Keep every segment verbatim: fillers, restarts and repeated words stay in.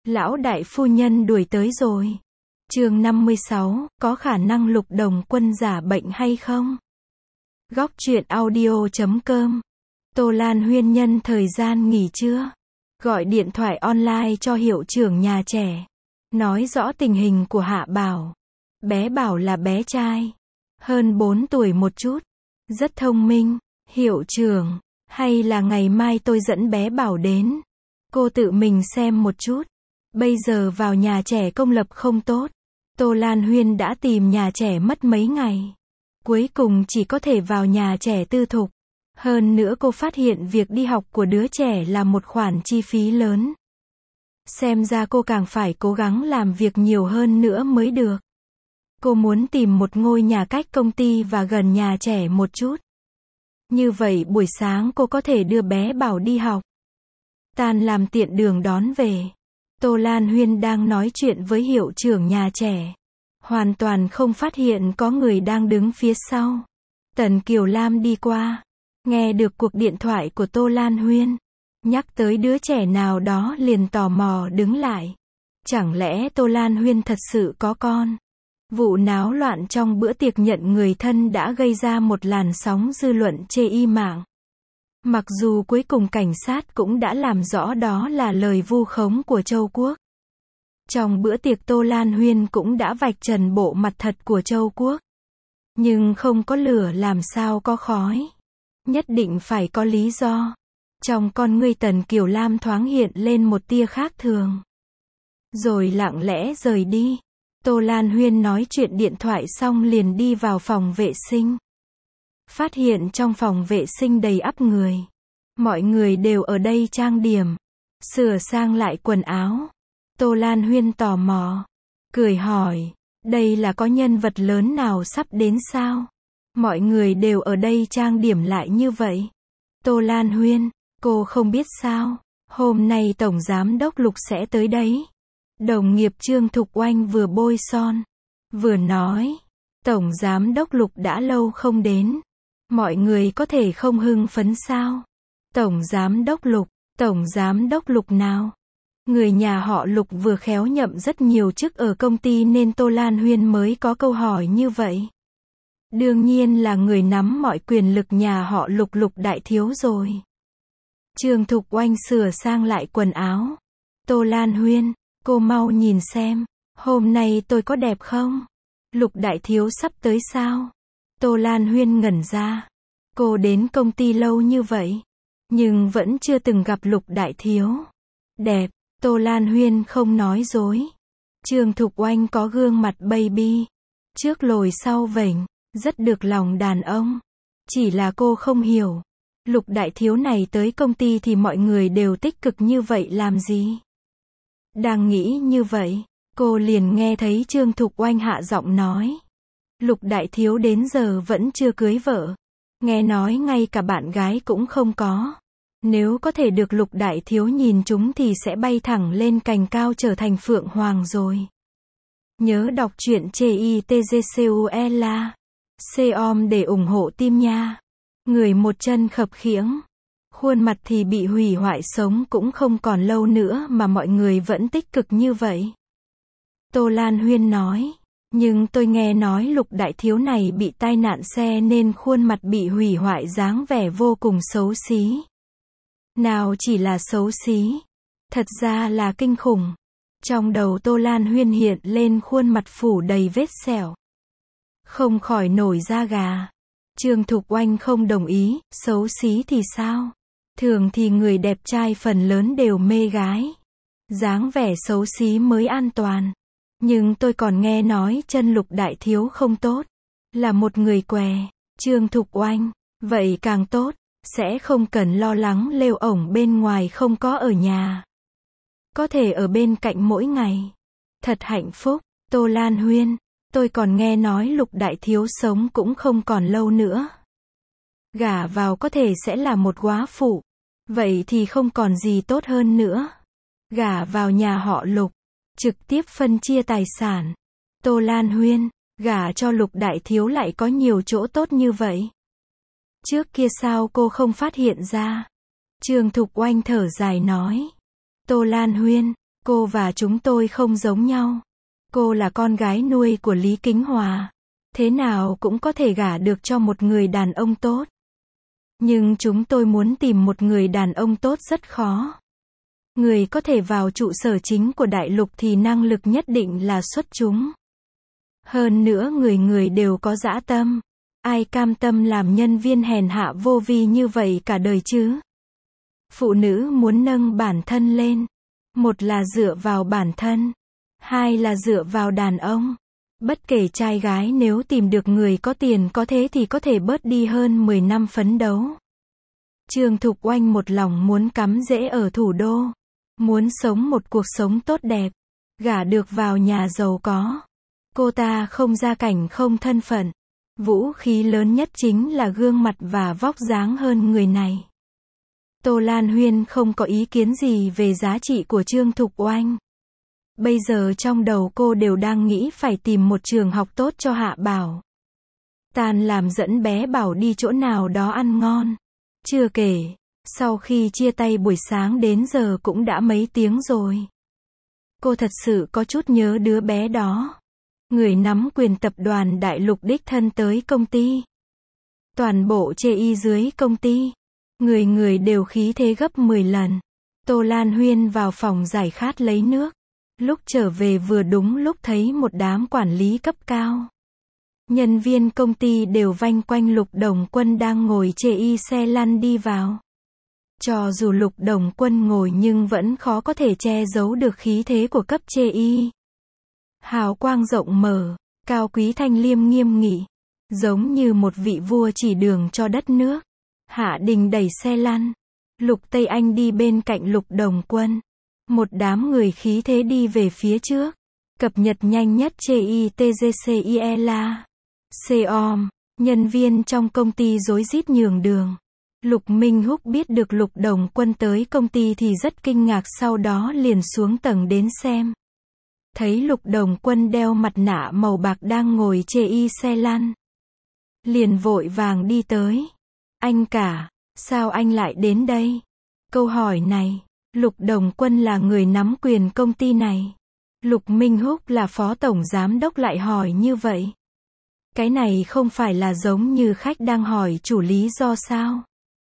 Lão đại phu nhân đuổi tới rồi. Chương năm mươi sáu, có khả năng Lục Đồng Quân giả bệnh hay không? Góc truyện audio chấm com. Tô Lan Huyên nhân thời gian nghỉ trưa, gọi điện thoại online cho hiệu trưởng nhà trẻ, nói rõ tình hình của Hạ Bảo. Bé Bảo là bé trai, hơn bốn tuổi một chút, rất thông minh. Hiệu trưởng, hay là ngày mai tôi dẫn bé Bảo đến, cô tự mình xem một chút. Bây giờ vào nhà trẻ công lập không tốt. Tô Lan Huyên đã tìm nhà trẻ mất mấy ngày, cuối cùng chỉ có thể vào nhà trẻ tư thục. Hơn nữa cô phát hiện việc đi học của đứa trẻ là một khoản chi phí lớn. Xem ra cô càng phải cố gắng làm việc nhiều hơn nữa mới được. Cô muốn tìm một ngôi nhà cách công ty và gần nhà trẻ một chút. Như vậy buổi sáng cô có thể đưa bé Bảo đi học. Tan làm tiện đường đón về. Tô Lan Huyên đang nói chuyện với hiệu trưởng nhà trẻ, hoàn toàn không phát hiện có người đang đứng phía sau. Tần Kiều Lam đi qua, nghe được cuộc điện thoại của Tô Lan Huyên, nhắc tới đứa trẻ nào đó liền tò mò đứng lại. Chẳng lẽ Tô Lan Huyên thật sự có con? Vụ náo loạn trong bữa tiệc nhận người thân đã gây ra một làn sóng dư luận chê y mạng. Mặc dù cuối cùng cảnh sát cũng đã làm rõ đó là lời vu khống của Châu Quốc. Trong bữa tiệc Tô Lan Huyên cũng đã vạch trần bộ mặt thật của Châu Quốc. Nhưng không có lửa làm sao có khói. Nhất định phải có lý do. Trong con ngươi Tần Kiều Lam thoáng hiện lên một tia khác thường, rồi lặng lẽ rời đi. Tô Lan Huyên nói chuyện điện thoại xong liền đi vào phòng vệ sinh. Phát hiện trong phòng vệ sinh đầy ắp người. Mọi người đều ở đây trang điểm, sửa sang lại quần áo. Tô Lan Huyên tò mò, cười hỏi, đây là có nhân vật lớn nào sắp đến sao? Mọi người đều ở đây trang điểm lại như vậy. Tô Lan Huyên, cô không biết sao, hôm nay Tổng Giám đốc Lục sẽ tới đấy. Đồng nghiệp Trương Thục Oanh vừa bôi son, vừa nói, Tổng Giám đốc Lục đã lâu không đến. Mọi người có thể không hưng phấn sao? Tổng Giám đốc Lục, Tổng Giám đốc Lục nào? Người nhà họ Lục vừa khéo nhậm rất nhiều chức ở công ty nên Tô Lan Huyên mới có câu hỏi như vậy. Đương nhiên là người nắm mọi quyền lực nhà họ Lục Lục đại thiếu rồi. Trương Thục Oanh sửa sang lại quần áo. Tô Lan Huyên, cô mau nhìn xem, hôm nay tôi có đẹp không? Lục đại thiếu sắp tới sao? Tô Lan Huyên ngẩn ra. Cô đến công ty lâu như vậy, nhưng vẫn chưa từng gặp Lục đại thiếu. Đẹp, Tô Lan Huyên không nói dối. Trương Thục Oanh có gương mặt baby, trước lồi sau vểnh, rất được lòng đàn ông. Chỉ là cô không hiểu, Lục đại thiếu này tới công ty thì mọi người đều tích cực như vậy làm gì? Đang nghĩ như vậy, cô liền nghe thấy Trương Thục Oanh hạ giọng nói. Lục đại thiếu đến giờ vẫn chưa cưới vợ. Nghe nói ngay cả bạn gái cũng không có. Nếu có thể được Lục đại thiếu nhìn chúng thì sẽ bay thẳng lên cành cao trở thành Phượng Hoàng rồi. Nhớ đọc truyện chitgcula. Com để ủng hộ team nha. Người một chân khập khiễng, khuôn mặt thì bị hủy hoại, sống cũng không còn lâu nữa mà mọi người vẫn tích cực như vậy. Tô Lan Huyên nói. Nhưng tôi nghe nói Lục đại thiếu này bị tai nạn xe nên khuôn mặt bị hủy hoại, dáng vẻ vô cùng xấu xí. Nào chỉ là xấu xí, thật ra là kinh khủng. Trong đầu Tô Lan Huyên hiện lên khuôn mặt phủ đầy vết sẹo, không khỏi nổi da gà. Trương Thục Oanh không đồng ý, xấu xí thì sao? Thường thì người đẹp trai phần lớn đều mê gái. Dáng vẻ xấu xí mới an toàn. Nhưng tôi còn nghe nói chân Lục đại thiếu không tốt, là một người què. Trương Thục Oanh, vậy càng tốt, sẽ không cần lo lắng lêu ổng bên ngoài không có ở nhà. Có thể ở bên cạnh mỗi ngày. Thật hạnh phúc. Tô Lan Huyên, tôi còn nghe nói Lục đại thiếu sống cũng không còn lâu nữa. Gả vào có thể sẽ là một góa phụ. Vậy thì không còn gì tốt hơn nữa. Gả vào nhà họ Lục, trực tiếp phân chia tài sản. Tô Lan Huyên, gả cho Lục đại thiếu lại có nhiều chỗ tốt như vậy. Trước kia sao cô không phát hiện ra? Trương Thục Oanh thở dài nói. Tô Lan Huyên, Cô và chúng tôi không giống nhau. Cô là con gái nuôi của Lý Kính Hòa. Thế nào cũng có thể gả được cho một người đàn ông tốt. Nhưng chúng tôi muốn tìm một người đàn ông tốt rất khó. Người có thể vào trụ sở chính của đại lục thì năng lực nhất định là xuất chúng. Hơn nữa người người đều có dã tâm. Ai cam tâm làm nhân viên hèn hạ vô vi như vậy cả đời chứ? Phụ nữ muốn nâng bản thân lên. Một là dựa vào bản thân. Hai là dựa vào đàn ông. Bất kể trai gái nếu tìm được người có tiền có thế thì có thể bớt đi hơn mười năm phấn đấu. Trương Thục Oanh một lòng muốn cắm rễ ở thủ đô. Muốn sống một cuộc sống tốt đẹp. Gả được vào nhà giàu có. Cô ta không gia cảnh không thân phận. Vũ khí lớn nhất chính là gương mặt và vóc dáng hơn người này. Tô Lan Huyên không có ý kiến gì về giá trị của Trương Thục Oanh. Bây giờ trong đầu cô đều đang nghĩ phải tìm một trường học tốt cho Hạ Bảo. Tan làm dẫn bé Bảo đi chỗ nào đó ăn ngon. Chưa kể, sau khi chia tay buổi sáng đến giờ cũng đã mấy tiếng rồi. Cô thật sự có chút nhớ đứa bé đó. Người nắm quyền tập đoàn đại lục đích thân tới công ty. Toàn bộ chê y dưới công ty. Người người đều khí thế gấp mười lần. Tô Lan Huyên vào phòng giải khát lấy nước. Lúc trở về vừa đúng lúc thấy một đám quản lý cấp cao. Nhân viên công ty đều vanh quanh Lục Đồng Quân đang ngồi chê y xe lăn đi vào. Cho dù Lục Đồng Quân ngồi nhưng vẫn khó có thể che giấu được khí thế của cấp chê y. Hào quang rộng mở, cao quý thanh liêm nghiêm nghị. Giống như một vị vua chỉ đường cho đất nước. Hạ Đình đẩy xe lăn. Lục Tây Anh đi bên cạnh Lục Đồng Quân. Một đám người khí thế đi về phía trước. Cập nhật nhanh nhất chê i tê giê xê i e la. xê o em, nhân viên trong công ty rối rít nhường đường. Lục Minh Húc biết được Lục Đồng Quân tới công ty thì rất kinh ngạc, sau đó liền xuống tầng đến xem. Thấy Lục Đồng Quân đeo mặt nạ màu bạc đang ngồi chê y xe lăn. Liền vội vàng đi tới. Anh cả, sao anh lại đến đây? Câu hỏi này, Lục Đồng Quân là người nắm quyền công ty này. Lục Minh Húc là phó tổng giám đốc lại hỏi như vậy. Cái này không phải là giống như khách đang hỏi chủ lý do sao?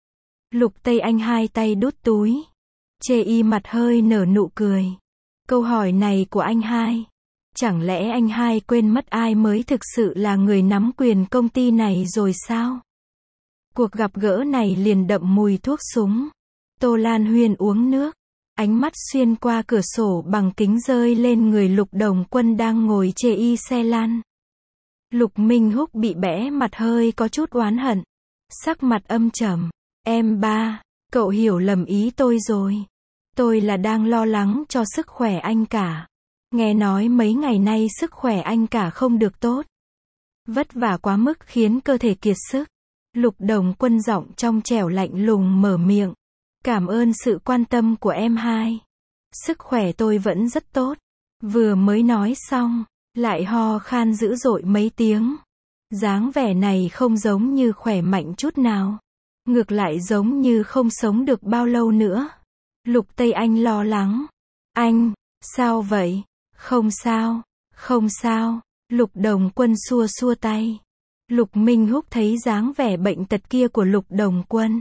Lục Tây Anh hai tay đút túi. Chê y mặt hơi nở nụ cười. Câu hỏi này của anh hai. Chẳng lẽ anh hai quên mất ai mới thực sự là người nắm quyền công ty này rồi sao? Cuộc gặp gỡ này liền đậm mùi thuốc súng. Tô Lan Huyên uống nước. Ánh mắt xuyên qua cửa sổ bằng kính rơi lên người Lục Đồng Quân đang ngồi chê y xe lăn. Lục Minh Húc bị bẽ mặt hơi có chút oán hận. Sắc mặt âm trầm. Em ba, cậu hiểu lầm ý tôi rồi. Tôi là đang lo lắng cho sức khỏe anh cả. Nghe nói mấy ngày nay sức khỏe anh cả không được tốt. Vất vả quá mức khiến cơ thể kiệt sức. Lục Đồng Quân giọng trong trẻo lạnh lùng mở miệng. Cảm ơn sự quan tâm của em hai. Sức khỏe tôi vẫn rất tốt. Vừa mới nói xong, lại ho khan dữ dội mấy tiếng. Dáng vẻ này không giống như khỏe mạnh chút nào. Ngược lại giống như không sống được bao lâu nữa. Lục Tây Anh lo lắng. Anh, sao vậy? Không sao, không sao. Lục Đồng Quân xua xua tay. Lục Minh Húc thấy dáng vẻ bệnh tật kia của Lục Đồng Quân.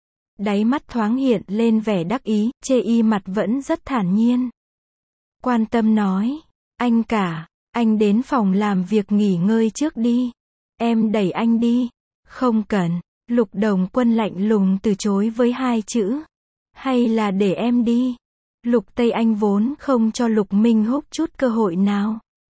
Đáy mắt thoáng hiện lên vẻ đắc ý, chê y mặt vẫn rất thản nhiên. Quan tâm nói, anh cả, anh đến phòng làm việc nghỉ ngơi trước đi. Em đẩy anh đi. Không cần. Lục Đồng Quân lạnh lùng từ chối với hai chữ. Hay là để em đi. Lục Tây Anh vốn không cho Lục Minh Húc chút cơ hội nào.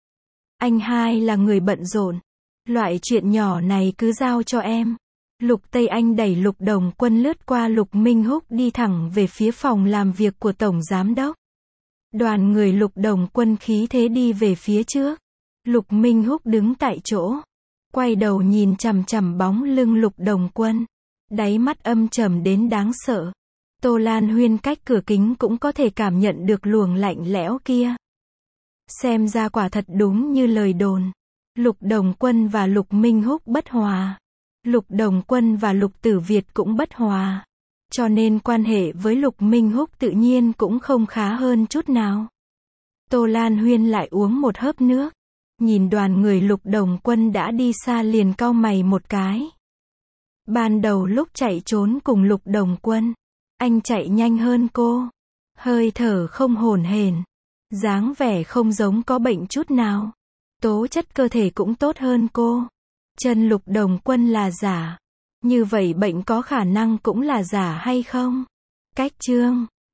Anh hai là người bận rộn. Loại chuyện nhỏ này cứ giao cho em. Lục Tây Anh đẩy Lục Đồng Quân lướt qua Lục Minh Húc đi thẳng về phía phòng làm việc của Tổng Giám Đốc. Đoàn người Lục Đồng Quân khí thế đi về phía trước. Lục Minh Húc đứng tại chỗ. Quay đầu nhìn chằm chằm bóng lưng Lục Đồng Quân. Đáy mắt âm trầm đến đáng sợ. Tô Lan Huyên cách cửa kính cũng có thể cảm nhận được luồng lạnh lẽo kia. Xem ra quả thật đúng như lời đồn. Lục Đồng Quân và Lục Minh Húc bất hòa. Lục Đồng Quân và Lục Tử Việt cũng bất hòa. Cho nên quan hệ với Lục Minh Húc tự nhiên cũng không khá hơn chút nào. Tô Lan Huyên lại uống một hớp nước. Nhìn đoàn người Lục Đồng Quân đã đi xa liền cau mày một cái. Ban đầu lúc chạy trốn cùng Lục Đồng Quân, anh chạy nhanh hơn cô. Hơi thở không hổn hển, dáng vẻ không giống có bệnh chút nào. Tố chất cơ thể cũng tốt hơn cô. Chân Lục Đồng Quân là giả. Như vậy bệnh có khả năng cũng là giả hay không? Cách chương